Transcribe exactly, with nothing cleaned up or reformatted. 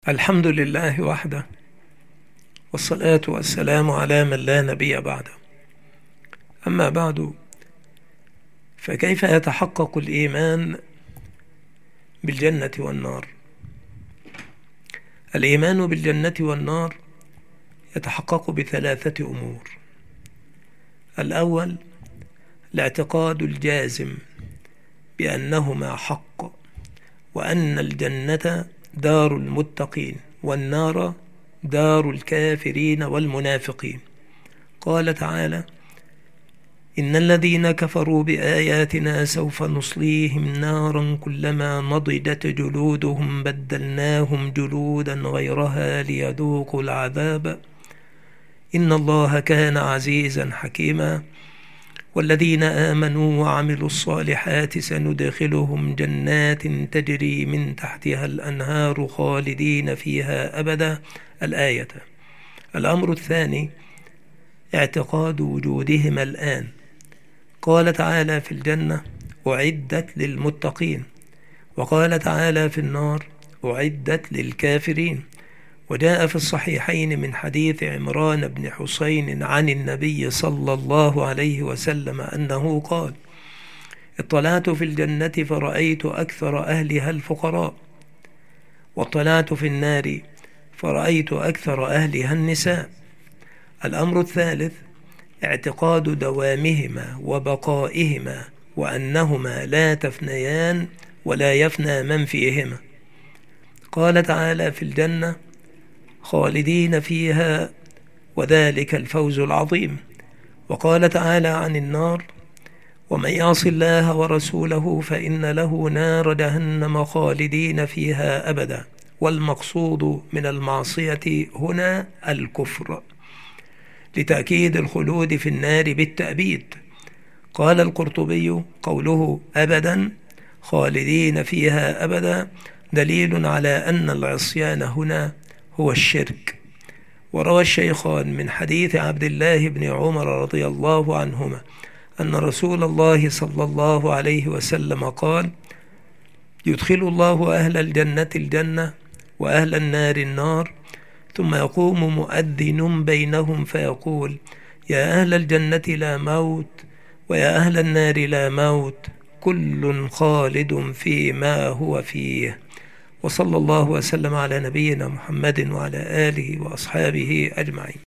الحمد لله وحده، والصلاة والسلام على من لا نبي بعده. أما بعد، فكيف يتحقق الإيمان بالجنة والنار؟ الإيمان بالجنة والنار يتحقق بثلاثة أمور. الأول الاعتقاد الجازم بأنهما حق، وأن الجنة دار المتقين والنار دار الكافرين والمنافقين. قال تعالى: إن الذين كفروا بآياتنا سوف نصليهم نارا كلما نضجت جلودهم بدلناهم جلودا غيرها ليذوقوا العذاب إن الله كان عزيزا حكيما. والذين آمنوا وعملوا الصالحات سندخلهم جنات تجري من تحتها الأنهار خالدين فيها أبدا. الآية. الأمر الثاني اعتقاد وجودهما الآن. قال تعالى في الجنة: أعدت للمتقين، وقال تعالى في النار: أعدت للكافرين. وجاء في الصحيحين من حديث عمران بن حسين عن النبي صلى الله عليه وسلم أنه قال: اطلعت في الجنة فرأيت أكثر أهلها الفقراء، واطلعت في النار فرأيت أكثر أهلها النساء. الأمر الثالث اعتقاد دوامهما وبقائهما، وأنهما لا تفنيان ولا يفنى من فيهما. قال تعالى في الجنة: خالدين فيها وذلك الفوز العظيم. وقال تعالى عن النار: ومن يعص الله ورسوله فإن له نار جهنم خالدين فيها أبدا. والمقصود من المعصية هنا الكفر، لتأكيد الخلود في النار بالتأبيد. قال القرطبي: قوله أبدا خالدين فيها أبدا دليل على أن العصيان هنا هو الشرك. وروى الشيخان من حديث عبد الله بن عمر رضي الله عنهما أن رسول الله صلى الله عليه وسلم قال: يدخل الله أهل الجنة الجنة وأهل النار النار، ثم يقوم مؤذن بينهم فيقول: يا أهل الجنة لا موت، ويا أهل النار لا موت، كل خالد فيما هو فيه. وصلى الله وسلم على نبينا محمد وعلى آله وأصحابه أجمعين.